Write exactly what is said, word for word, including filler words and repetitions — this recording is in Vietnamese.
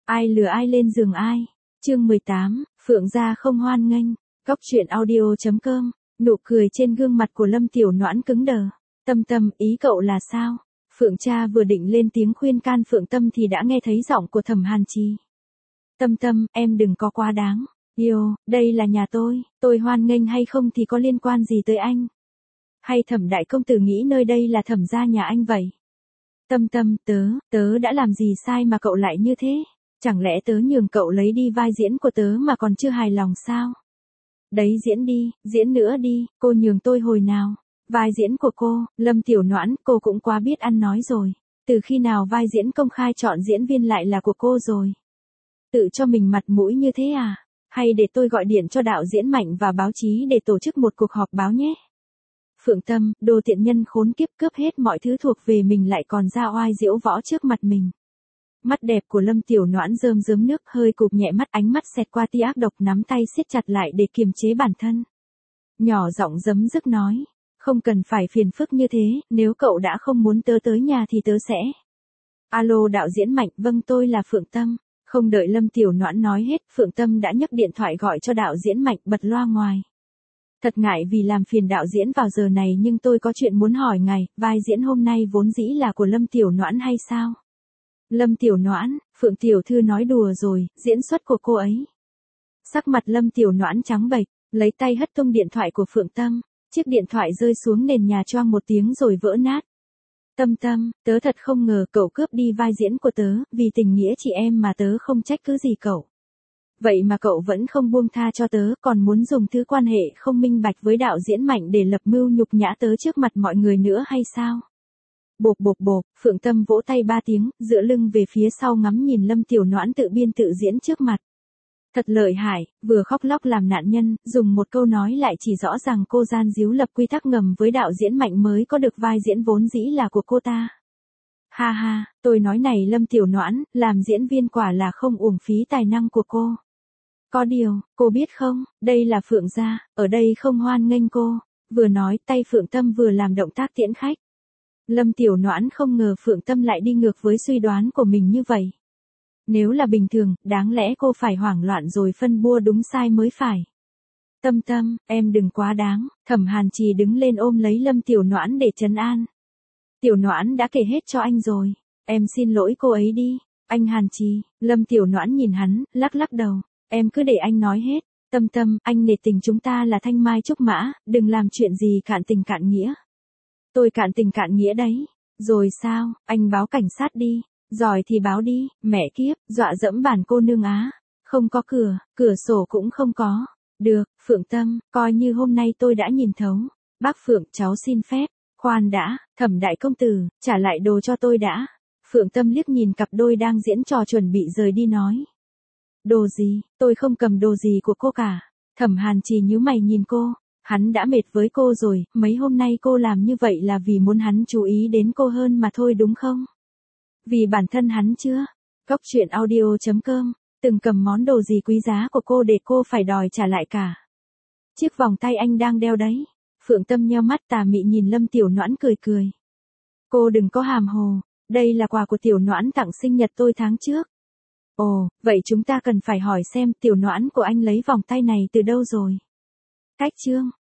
Ai lừa ai lên giường ai? Chương mười tám, Phượng gia không hoan nghênh. Cóc truyện audio chấm com. Nụ cười trên gương mặt của Lâm Tiểu Noãn cứng đờ. Tâm Tâm, ý cậu là sao? Phượng cha vừa định lên tiếng khuyên can Phượng Tâm thì đã nghe thấy giọng của Thẩm Hàn Trì. Tâm Tâm, em đừng có quá đáng. Yêu, đây là nhà tôi, tôi hoan nghênh hay không thì có liên quan gì tới anh? Hay Thẩm đại công tử nghĩ nơi đây là Thẩm gia nhà anh vậy? Tâm Tâm, tớ, tớ đã làm gì sai mà cậu lại như thế? Chẳng lẽ tớ nhường cậu lấy đi vai diễn của tớ mà còn chưa hài lòng sao? Đấy diễn đi, diễn nữa đi, cô nhường tôi hồi nào? Vai diễn của cô, Lâm Tiểu Noãn, cô cũng quá biết ăn nói rồi. Từ khi nào vai diễn công khai chọn diễn viên lại là của cô rồi? Tự cho mình mặt mũi như thế à? Hay để tôi gọi điện cho đạo diễn Mạnh và báo chí để tổ chức một cuộc họp báo nhé? Phượng Tâm, đồ tiện nhân khốn kiếp cướp hết mọi thứ thuộc về mình lại còn ra oai diễu võ trước mặt mình. Mắt đẹp của Lâm Tiểu Noãn rơm rớm nước hơi cụp nhẹ mắt ánh mắt xẹt qua tia ác độc nắm tay siết chặt lại để kiềm chế bản thân. Nhỏ giọng giấm dứt nói, không cần phải phiền phức như thế, nếu cậu đã không muốn tớ tới nhà thì tớ sẽ. Alo đạo diễn Mạnh, vâng tôi là Phượng Tâm. Không đợi Lâm Tiểu Noãn nói hết, Phượng Tâm đã nhấc điện thoại gọi cho đạo diễn Mạnh bật loa ngoài. Thật ngại vì làm phiền đạo diễn vào giờ này nhưng tôi có chuyện muốn hỏi ngài, vai diễn hôm nay vốn dĩ là của Lâm Tiểu Noãn hay sao? Lâm Tiểu Noãn, Phượng Tiểu Thư nói đùa rồi, diễn xuất của cô ấy. Sắc mặt Lâm Tiểu Noãn trắng bệch, lấy tay hất tung điện thoại của Phượng Tâm, chiếc điện thoại rơi xuống nền nhà choang một tiếng rồi vỡ nát. Tâm Tâm, tớ thật không ngờ cậu cướp đi vai diễn của tớ, vì tình nghĩa chị em mà tớ không trách cứ gì cậu. Vậy mà cậu vẫn không buông tha cho tớ, còn muốn dùng thứ quan hệ không minh bạch với đạo diễn Mạnh để lập mưu nhục nhã tớ trước mặt mọi người nữa hay sao? Bộp bộp bộp, Phượng Tâm vỗ tay ba tiếng, dựa lưng về phía sau ngắm nhìn Lâm Tiểu Noãn tự biên tự diễn trước mặt. Thật lợi hại, vừa khóc lóc làm nạn nhân, dùng một câu nói lại chỉ rõ rằng cô gian díu lập quy tắc ngầm với đạo diễn Mạnh mới có được vai diễn vốn dĩ là của cô ta. Ha ha, tôi nói này Lâm Tiểu Noãn, làm diễn viên quả là không uổng phí tài năng của cô. Có điều, cô biết không, đây là Phượng gia, ở đây không hoan nghênh cô. Vừa nói tay Phượng Tâm vừa làm động tác tiễn khách. Lâm Tiểu Noãn không ngờ Phượng Tâm lại đi ngược với suy đoán của mình như vậy. Nếu là bình thường, đáng lẽ cô phải hoảng loạn rồi phân bua đúng sai mới phải. Tâm Tâm, em đừng quá đáng, Thẩm Hàn Trì đứng lên ôm lấy Lâm Tiểu Noãn để trấn an. Tiểu Noãn đã kể hết cho anh rồi, em xin lỗi cô ấy đi, anh Hàn Trì. Lâm Tiểu Noãn nhìn hắn, lắc lắc đầu, em cứ để anh nói hết. Tâm Tâm, anh nể tình chúng ta là thanh mai trúc mã, đừng làm chuyện gì cạn tình cạn nghĩa. Tôi cạn tình cạn nghĩa đấy. Rồi sao, anh báo cảnh sát đi. Giỏi thì báo đi, mẹ kiếp, dọa dẫm bản cô nương á. Không có cửa, cửa sổ cũng không có. Được, Phượng Tâm, coi như hôm nay tôi đã nhìn thấu. Bác Phượng, cháu xin phép. Khoan đã, Thẩm đại công tử, trả lại đồ cho tôi đã. Phượng Tâm liếc nhìn cặp đôi đang diễn trò chuẩn bị rời đi nói. Đồ gì, tôi không cầm đồ gì của cô cả. Thẩm Hàn Trì nhíu mày nhìn cô. Hắn đã mệt với cô rồi, mấy hôm nay cô làm như vậy là vì muốn hắn chú ý đến cô hơn mà thôi đúng không? Vì bản thân hắn chưa? Cóc truyện audio chấm com, từng cầm món đồ gì quý giá của cô để cô phải đòi trả lại cả. Chiếc vòng tay anh đang đeo đấy. Phượng Tâm nheo mắt tà mị nhìn Lâm Tiểu Noãn cười cười. Cô đừng có hàm hồ, đây là quà của Tiểu Noãn tặng sinh nhật tôi tháng trước. Ồ, vậy chúng ta cần phải hỏi xem Tiểu Noãn của anh lấy vòng tay này từ đâu rồi? Cách chương